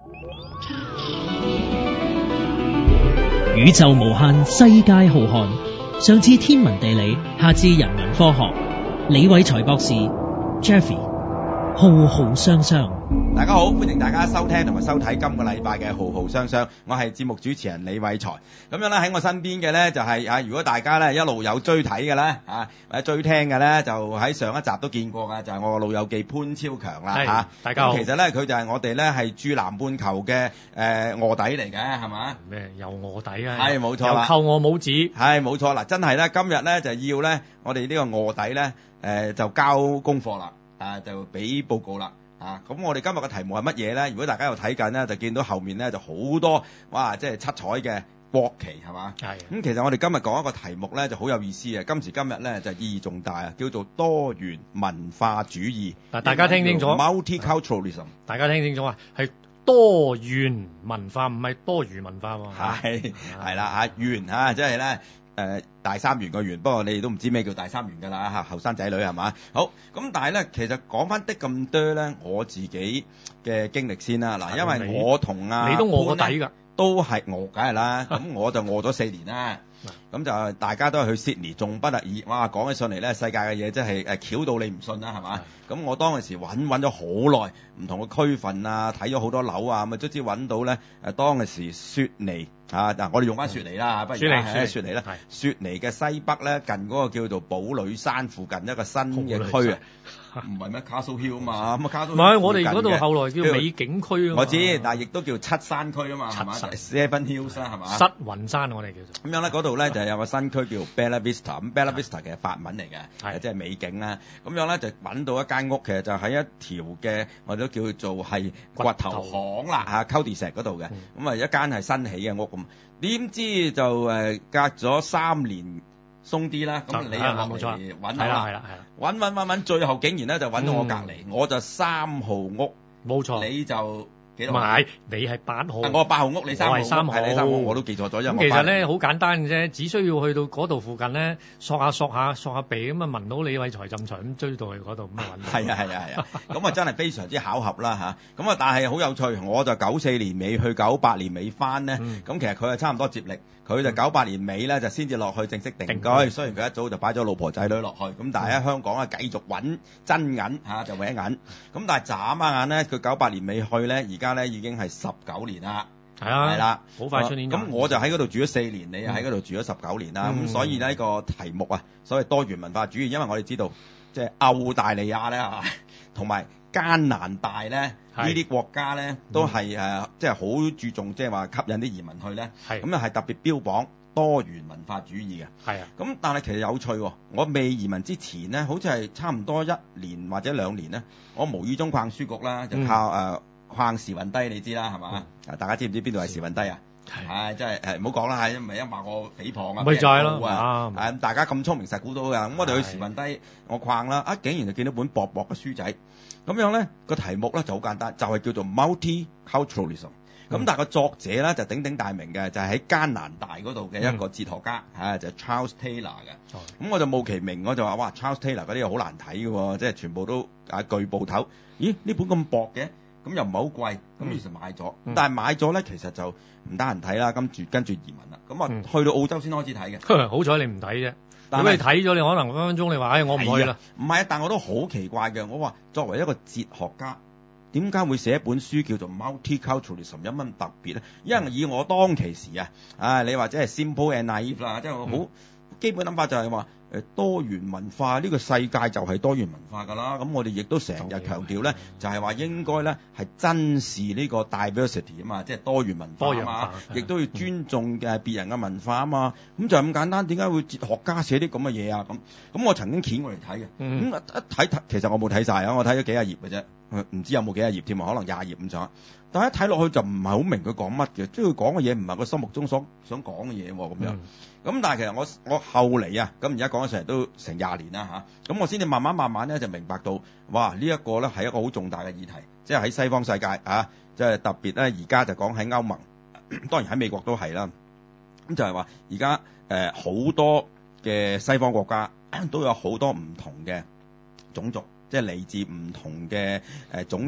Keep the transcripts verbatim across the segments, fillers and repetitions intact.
宇宙無限，世界浩瀚，上至天文地理，下至人文科學。李偉才博士 Jeffrey 浩浩雙雙。 大家好，歡迎大家收聽同埋收睇今個禮拜嘅浩浩雙雙，我係節目主持人李偉才。咁樣咧喺我身邊嘅咧就係、是、啊，如果大家咧一路有追睇嘅咧啊或者追聽嘅咧，就喺上一集都見過嘅，就係、是、我個老友記潘超強啦嚇。 大家好。 其實咧佢就係我哋咧係駐南半球嘅誒臥底嚟嘅，係嘛？ 咩又臥底啊？ 係冇錯啦， 又扣我帽子。 係冇錯啦，真係咧今日咧就要咧我哋呢個臥底咧誒、呃、就交功課啦，啊就俾報告啦。啊，咁我哋今日嘅題目係乜嘢咧？如果大家有睇緊咧，就見到後面咧就好多哇，即係七彩嘅國旗係嘛？係。咁、嗯、其實我哋今日講一個題目咧就好有意思嘅，今時今日咧就意義重大啊，叫做多元文化主義。 嗱，大家聽清楚 ，multiculturalism。 大家聽清楚啊，係多元文化，唔係多元文化喎。 係係啦嚇，元嚇即係咧。誒、呃、大三元個元，不過你哋都唔知咩叫大三元㗎啦嚇，後生仔女係嘛？好咁，但係咧，其實講翻的咁多咧，我自己嘅經歷先啦。嗱，因為我同阿你都餓過底㗎， 都係餓，梗係啦。咁我就餓咗四年啦。咁就大家都係去 Sydney，仲不特止。哇，講起上嚟咧，世界嘅嘢真係誒巧到你唔信啦，係嘛？咁我當時揾揾咗好耐，唔同嘅區份啊，睇咗好多樓啊，咁啊，卒之揾到咧誒當時雪梨啊，嗱，我哋用翻雪梨啦，不如雪梨雪梨啦，雪梨嘅西北咧，近嗰個叫做堡壘山附近一個新嘅區啊。唔係咩 Castle Hill 啊嘛，咁啊 Castle Hill 唔係我哋嗰度後來叫美景區啊嘛。 我知，但係亦都叫七山區啊嘛，係嘛 ？Seven Hills 啦，係嘛？ 失雲山我哋叫做。 咁樣咧，嗰度咧就有個新區叫 Bella Vista，咁 Bella Vista 其實法文嚟嘅，即係美景啦。咁樣咧就揾到一間屋，其實就喺一條嘅我哋都叫做係掘頭巷啦嚇，溝地石嗰度嘅。咁啊一間係新起嘅屋咁，點知就誒隔咗三年。鬆啲啦，咁你又落嚟揾下啦，揾揾揾揾，最後竟然咧就揾到我隔離、嗯，我就三號屋， 冇錯， 你就幾多？ 唔係，你係八號， 我八號屋，你三號屋， 我係三號， 係你三號屋，我都記錯咗。因為其實咧好簡單嘅啫，只需要去到嗰度附近咧，索下索下索下鼻咁啊，聞到李偉才浸場咁追到去嗰度咁啊揾到。 係啊係啊係啊，咁啊真係非常之巧合啦嚇。咁啊但係好有趣，我就九四年尾去九八年尾翻咧，咁、嗯、其實佢係差唔多接力。佢就九八年尾咧就先至落去正式定居，定雖然佢一早就擺咗老婆仔女落去，咁但係喺香港啊繼續揾真銀嚇就揾銀，咁但係眨下眼咧，佢九八年尾去咧，而家咧已經係十九年啦， 係啊， 係啦， 好快出年。 咁我就喺嗰度住咗四年，你又喺嗰度住咗十九年啦，咁、嗯、所以呢個題目啊，所謂多元文化主義，因為我哋知道即係澳大利亞咧嚇，同埋加拿大咧。呢啲國家咧都係誒，即係好注重，即係話吸引啲移民去咧。係咁啊，係特別標榜多元文化主義嘅。係啊。咁但係其實有趣喎，我未移民之前咧，好似係差唔多一年或者兩年咧，我無意中逛書局啦，就靠誒、嗯呃、逛時運低，你知啦，係嘛？啊、嗯，大家知唔知邊度係時運低啊？係、哎，真係誒，唔好講啦，係，唔係一話我誹謗啊， 咪就係咯， 啊，誒，大家咁聰明實估到㗎，咁我哋去時運低，我逛啦，啊，竟然就見到本薄薄嘅書仔，咁樣咧個題目咧就好簡單，就係、是、叫做 multiculturalism，咁、嗯、但係個作者咧就鼎鼎大名嘅，就係、是、喺加拿大嗰度嘅一個哲學家，嚇、嗯，就係、是、Charles Taylor 嘅，咁、嗯、我就冇其名，我就話哇 Charles Taylor 嗰啲嘢好難睇嘅喎，即係全部都啊巨部頭，咦呢本咁薄嘅？咁又唔係好貴，咁於是買咗、嗯，但係買咗咧，其實就唔得閒睇啦，跟住跟住移民啦，咁啊去到澳洲先開始睇嘅、 嗯。好彩你唔睇啫，如果你睇咗，你可能分分鐘你話，唉、哎，我唔去啦。 唔係啊，但我都好奇怪嘅，我話作為一個哲學家，點解會寫一本書叫做 Multiculturalism 有乜特別咧？因為以我當其時啊，啊你或者係 simple and naive 啦，即係好、嗯、基本諗法就係話。誒多元文化呢、呢個世界就係多元文化㗎啦，咁我哋亦都成日強調咧，就係、是、話應該咧係珍視呢個 diversity 啊嘛，即係多元文化啊嘛，亦都要尊重嘅別人嘅文化啊嘛，咁就咁簡單。點解會哲學家寫啲咁嘅嘢啊？咁咁我曾經掀過嚟睇嘅，咁、嗯、一睇睇其實我冇睇晒啊，我睇咗幾廿頁嘅啫，唔知有冇幾廿頁添啊，可能廿頁咁上。但係一睇落去就唔係好明佢講乜嘅，即係佢講嘅嘢唔係佢心目中所想講嘅嘢喎咁樣。咁、嗯、但係其實我我後嚟啊，咁而家講咗成日都成廿年啦嚇，咁我先至慢慢慢慢咧就明白到，哇呢一個咧係一個好重大嘅議題，即係喺西方世界啊，即係特別咧而家就講喺歐盟，當然喺美國都係啦。咁就係話而家誒好多嘅西方國家都有好多唔同嘅種族，即係嚟自唔同嘅誒種族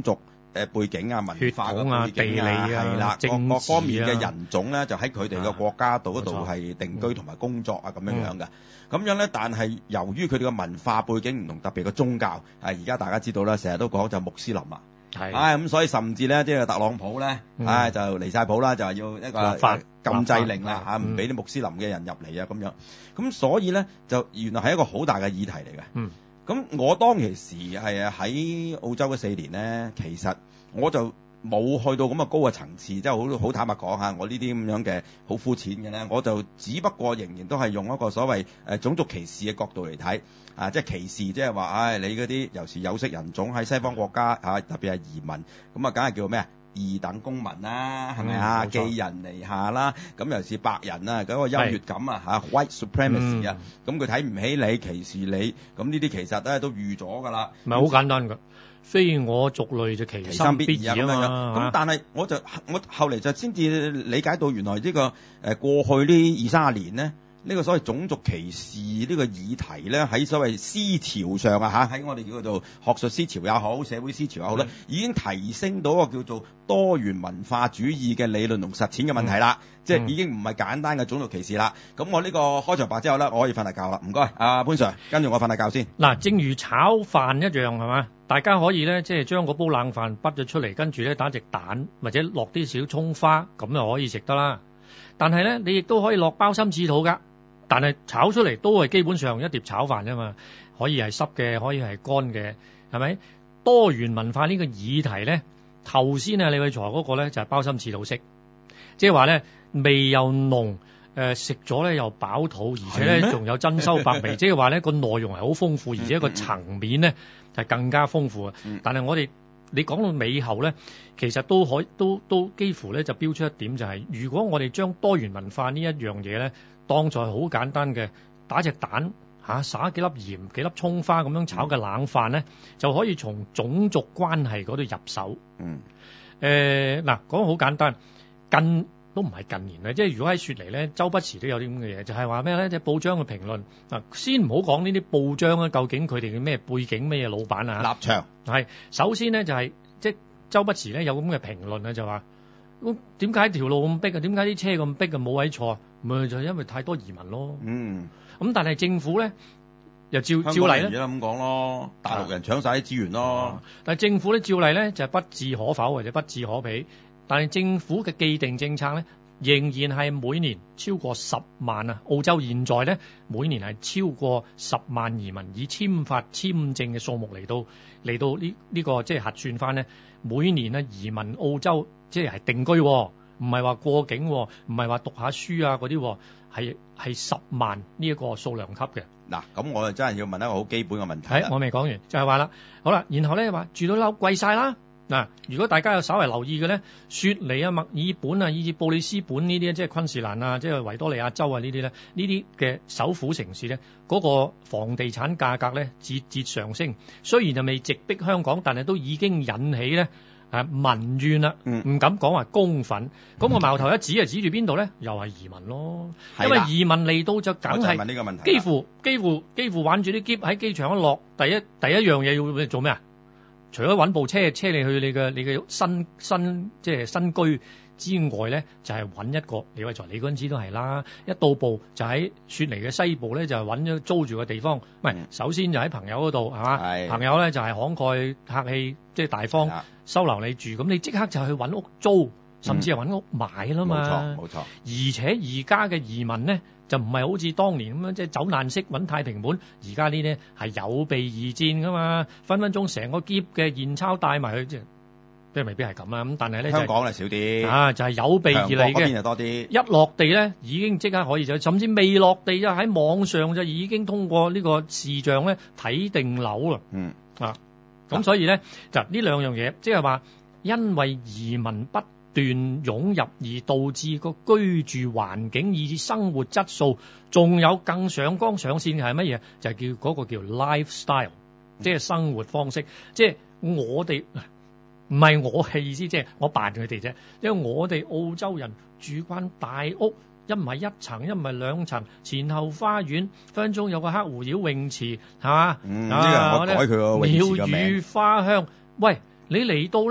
誒背景啊、文化血統啊嘅背景地理啊係啦，各政治啊各方面嘅人種咧，就喺佢哋嘅國家度嗰度冇錯係定居同埋工作啊咁樣樣嘅。咁樣咧，但係由於佢哋嘅文化背景唔同，特別嘅宗教，係而家大家知道啦，成日都講就穆斯林啊。 係唉，咁所以甚至咧，即係特朗普咧， 嗯唉就離晒譜啦，就係要一個立法禁制令啦立法嚇，唔俾啲穆斯林嘅人入嚟啊咁樣。咁所以咧，就原來係一個好大嘅議題嚟嘅。 嗯。 咁我當其時係喺澳洲嗰四年咧，其實我就冇去到咁嘅高嘅層次，即係好好坦白講下，我呢啲咁樣嘅好膚淺嘅咧，我就只不過仍然都係用一個所謂誒、呃、種族歧視嘅角度嚟睇啊，即係歧視，即係話唉，你嗰啲尤其是有色人種喺西方國家啊，特別係移民，咁啊，梗係叫咩啊？二等公民啦，係咪啊？ 嗯寄人籬下啦，咁尤其是白人啊，嗰、那個優越感啊嚇 ，white supremacy 啊，咁佢睇唔起你，歧視你，咁呢啲其實咧都預咗㗎啦。 唔係好簡單㗎，非我族類就其心必異啊嘛。 咁但係我就我後嚟就先至理解到原來呢、這個誒、呃、過去呢二三十年咧。呢個所謂種族歧視呢個議題咧，喺所謂思潮上啊嚇，喺我哋叫做學術思潮也好，社會思潮也好咧， 嗯、 已經提升到一個叫做多元文化主義嘅理論同實踐嘅問題啦。嗯、即係已經唔係簡單嘅種族歧視啦。咁我呢個開場白之後咧，我可以瞓大覺啦。唔該，阿潘 Sir，跟住我瞓大覺先。 嗱，正如炒飯一樣係嘛，大家可以咧即係將嗰煲冷飯畢咗出嚟，跟住咧打隻蛋或者落啲小葱花，咁就可以食得啦。但係咧，你亦都可以落鮑參翅肚㗎。但係炒出嚟都係基本上一碟炒飯啫嘛，可以係濕嘅，可以係乾嘅，係咪？多元文化呢個議題咧，頭先啊李偉才嗰個咧就係鮑參翅肚式，即係話咧味又濃，誒食咗咧又飽肚，而且咧仲有珍饈百味，即係話咧個內容係好豐富，而且個層面咧係更加豐富啊！ 嗯、 但係我哋你講到尾後咧，其實都可都都幾乎咧就標出一點，就係、是、如果我哋將多元文化呢一樣嘢咧，當在好簡單嘅打隻蛋嚇，撒幾粒鹽、幾粒葱花咁樣炒嘅冷飯咧，就可以從種族關係嗰度入手。 嗯。 誒嗱、呃，講好簡單，近都唔係近年啦，即係如果喺雪梨咧，周不時都有啲咁嘅嘢，就係話咩咧？即係報章嘅評論嗱，先唔好講呢啲報章啊，究竟佢哋嘅咩背景、咩嘢老闆啊？ 立場係首先咧就係、是、即係周不時咧有咁嘅評論啊，就話咁點解條路咁逼啊？點解啲車咁逼啊？冇位坐。咪就係因為太多移民咯。 嗯。 咁但係政府咧又照照例咧， 咁講咯，大陸人搶晒啲資源咯。 啊、但係政府咧照例咧就係、是、不置可否或者不置可比。但係政府嘅既定政策咧，仍然係每年超過十萬啊！澳洲現在咧每年係超過十萬移民以簽發簽證嘅數目嚟到嚟到呢呢、這個即係核算翻咧，每年啊移民澳洲即係係定居、哦。唔係話過境，唔係話讀下書啊嗰啲，係係十萬呢一個數量級嘅。 嗱，咁我就真係要問一個好基本嘅問題。 係，我未講完，就係話啦，好啦，然後咧話住到樓貴晒啦。嗱，如果大家有稍為留意嘅咧，雪梨啊、墨爾本啊，以至布里斯本呢啲，即係昆士蘭啊，即係維多利亞州啊呢啲咧，呢啲嘅首府城市咧，嗰個房地產價格咧節節上升，雖然就未直逼香港，但係都已經引起咧。啊民怨啦，唔、嗯、敢講話公憤，咁個矛頭一指就指住邊度咧？又係移民咯， 的因為移民嚟到就梗係問呢個問題， 幾乎幾乎幾乎玩住啲篋喺機場一落，第一第一樣嘢要做咩啊？除咗揾部車車你去你嘅你嘅新新即係新居之外咧，就係、是、揾一個李偉才，你嗰陣時都係啦，一到步就喺雪梨嘅西部咧，就係揾咗租住嘅地方。唔係、嗯，首先就喺朋友嗰度係嘛， 的朋友咧就係、是、慷慨客氣，即、就、係、是、大方的收留你住，咁你即刻就去揾屋租，甚至係揾屋買啦嘛。冇錯，冇錯。而且而家嘅移民咧，就唔係好似當年咁樣，即係走難式揾太平門。而家呢啲係有備而戰噶嘛，分分鐘成個篋嘅現鈔帶埋去，即係即係未必係咁啊。咁但係咧，香港係少啲啊，就係、是、有備而嚟嘅。 嗰邊就多啲。一落地咧，已經即刻可以就，甚至未落地就喺網上就已經通過呢個視像咧睇定樓啦。嗯啊。咁所以咧就呢兩樣嘢，即係話因為移民不斷湧入而導致個居住環境以至生活質素，仲有更上綱上線嘅係乜嘢？就係叫嗰個叫 lifestyle，即係生活方式。即係我哋唔係我嘅意思，即係我扮佢哋啫。因為我哋澳洲人住慣大屋，一唔係一層，一唔係兩層，前後花園，分分鐘有個黑胡椒泳池，係嘛？ 嗯，呢個我改佢個泳池嘅名。 鳥語花香，喂，你嚟到咧，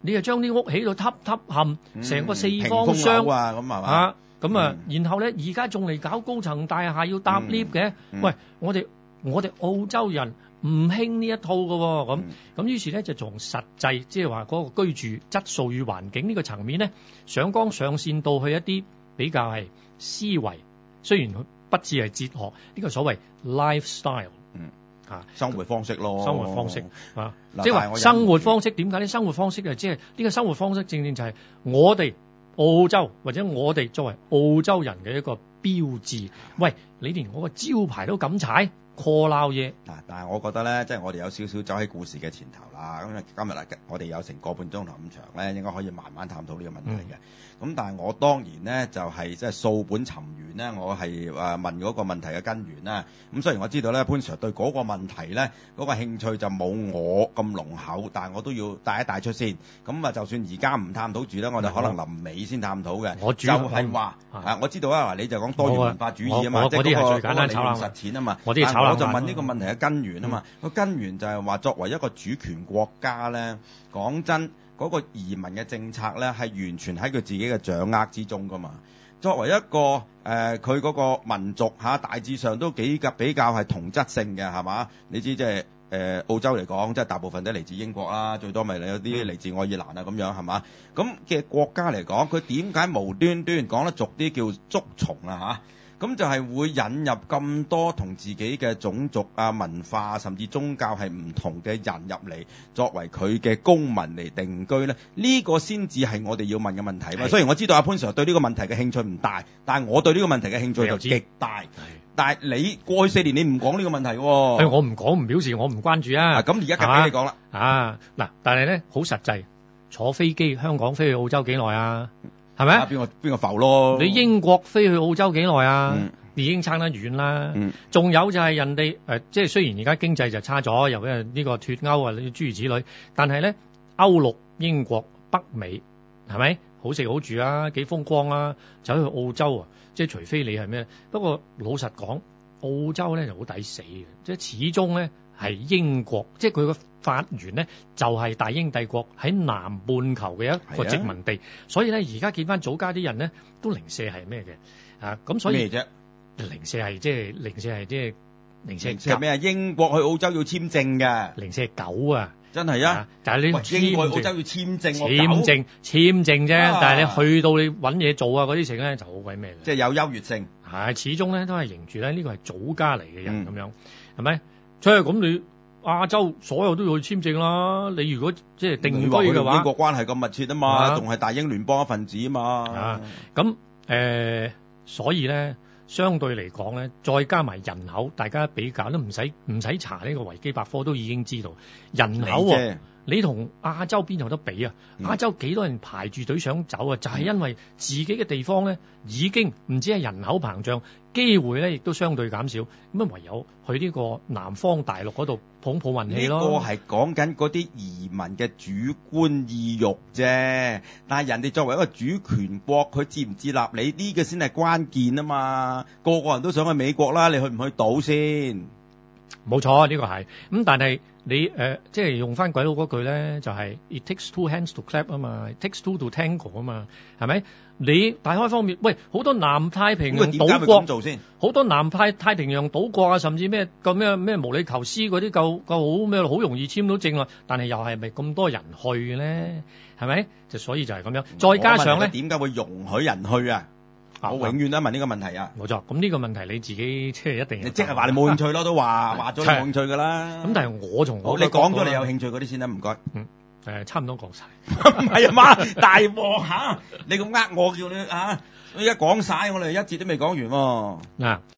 你就將啲屋起到凹凹陷，成、嗯、個四方箱啊，咁係嘛？ 啊，咁啊，嗯、然後咧，而家仲嚟搞高層大廈要搭 lift 嘅，嗯嗯、喂，我哋我哋澳洲人唔興呢一套嘅，咁咁、嗯、於是咧就從實際，即係話嗰個居住質素與環境呢個層面咧，上綱上線到去一啲比較係思維，雖然不只係哲學，呢、這個所謂 lifestyle。嗯啊，生活方式咯， 生活方式啊，即係話生活方式點解呢？生活方式啊，即係呢個生活方式正正就係我哋澳洲或者我哋作為澳洲人嘅一個標誌。喂，你連我個招牌都敢踩，call 撈嘢嗱，但係我覺得咧，即係我哋有少少走喺故事嘅前頭啦。咁今日啊，我哋有成個半鐘頭咁長咧，應該可以慢慢探討呢個問題嘅。咁、嗯、但係我當然咧就係即係掃本尋源咧，我係誒問嗰個問題嘅根源啦。咁雖然我知道咧潘 Sir 對嗰個問題咧嗰、嗰個興趣就冇我咁濃厚，但係我都要帶一帶出先。咁啊，就算而家唔探討住咧，我哋可能臨尾先探討嘅。我主要就係話啊，我知道啊，你就講多元文化主義啊嘛，即係嗰個嗰個理論實踐啊嘛。我啲炒我就問呢個問題嘅根源啊嘛。個、嗯、根源就係話作為一個主權國家咧，講真。嗰個移民嘅政策咧，係完全喺佢自己嘅掌握之中噶嘛。作為一個誒，佢、呃、嗰個民族嚇、啊，大致上都幾較比較係同質性嘅，係嘛？你知即係誒澳洲嚟講，即係大部分都嚟自英國啦，最多咪有啲嚟自愛爾蘭啊咁樣係嘛？咁嘅國家嚟講，佢點解無端端講得俗啲叫捉蟲啊嚇？咁就係會引入咁多同自己嘅種族啊、文化甚至宗教係唔同嘅人入嚟，作為佢嘅公民嚟定居咧。呢、呢個先至係我哋要問嘅問題嘛。雖然我知道阿潘 Sir 對呢個問題嘅興趣唔大，但係我對呢個問題嘅興趣就極大。但係你過去四年你唔講呢個問題喎、哦。 我唔講唔表示我唔關注啊。 咁而家梗係俾你講啦。 啊嗱，但係咧好實際，坐飛機香港飛去澳洲幾耐啊？係咪？ 邊個邊個浮咯？ 你英國飛去澳洲幾耐啊？嗯、已經差得遠啦。仲、嗯、有就係人哋誒、呃，即係雖然而家經濟就差咗，又因為呢個脫歐啊，諸如此類，但係咧歐陸、英國、北美係咪好食好住啊？幾風光啊！走去澳洲啊，即係除非你係咩？不過老實講，澳洲咧就好抵死嘅，即係始終咧係英國，即係佢個發源咧就係、是、大英帝國喺南半球嘅一個殖民地，啊、所以咧而家見翻祖家啲人咧都零舍係咩嘅啊？咁所以咩啫？零舍係即係零舍係即係零舍係咩啊？英國去澳洲要簽證嘅， 零舍係狗啊！真係啊！ 但係你英國去澳洲要簽證， 簽證簽證啫。啊、但係你去到你揾嘢做啊嗰啲成咧就好鬼咩嘅， 即係有優越性。 係始終咧都係迎住咧呢個係祖家嚟嘅人咁、嗯、樣，係咪？所以咁你亞洲所有都要去簽證啦。你如果即係定居嘅話， 英國關係咁密切啊嘛，仲係、啊、大英聯邦一份子啊嘛。 啊，咁誒、呃，所以咧。相對嚟講咧，再加埋人口，大家比較都唔使唔使查呢個維基百科都已經知道人口、啊。你同亞洲邊有得比啊？嗯、亞洲幾多人排住隊想走啊？就係、是、因為自己嘅地方咧已經唔止係人口膨脹，機會咧亦都相對減少，咁啊唯有去呢個南方大陸嗰度捧捧運氣咯。 呢個係講緊嗰啲移民嘅主觀意欲啫，但係人哋作為一個主權國，佢接唔接納你呢、呢個先係關鍵啊嘛！個個人都想去美國啦，你去唔去到先？ 冇錯，呢、呢個係咁，但係。你誒、呃、即係用翻鬼佬嗰句咧，就係、是、It takes two hands to clap 啊嘛 ，It takes two to tango 啊嘛，係咪？你大開方面，喂，好多南太平洋島國，好多南太太平洋島國啊，甚至咩個咩咩毛里求斯嗰啲夠夠好咩，好容易簽到證啊，但係又係咪咁多人去咧？係咪？就所以就係咁樣，再加上咧， 點解會容許人去啊？我永遠都問呢個問題啊！ 冇錯，咁呢個問題你自己即係一定， 你即係話你冇興趣咯，都話話咗冇興趣噶啦。 咁但係我從我你講咗你有興趣嗰啲先啦，唔該。 嗯，誒，差唔多講晒。 唔係啊嘛，大鑊嚇！你咁呃我叫你嚇，我而家講晒，我哋一節都未講完喎。嗱。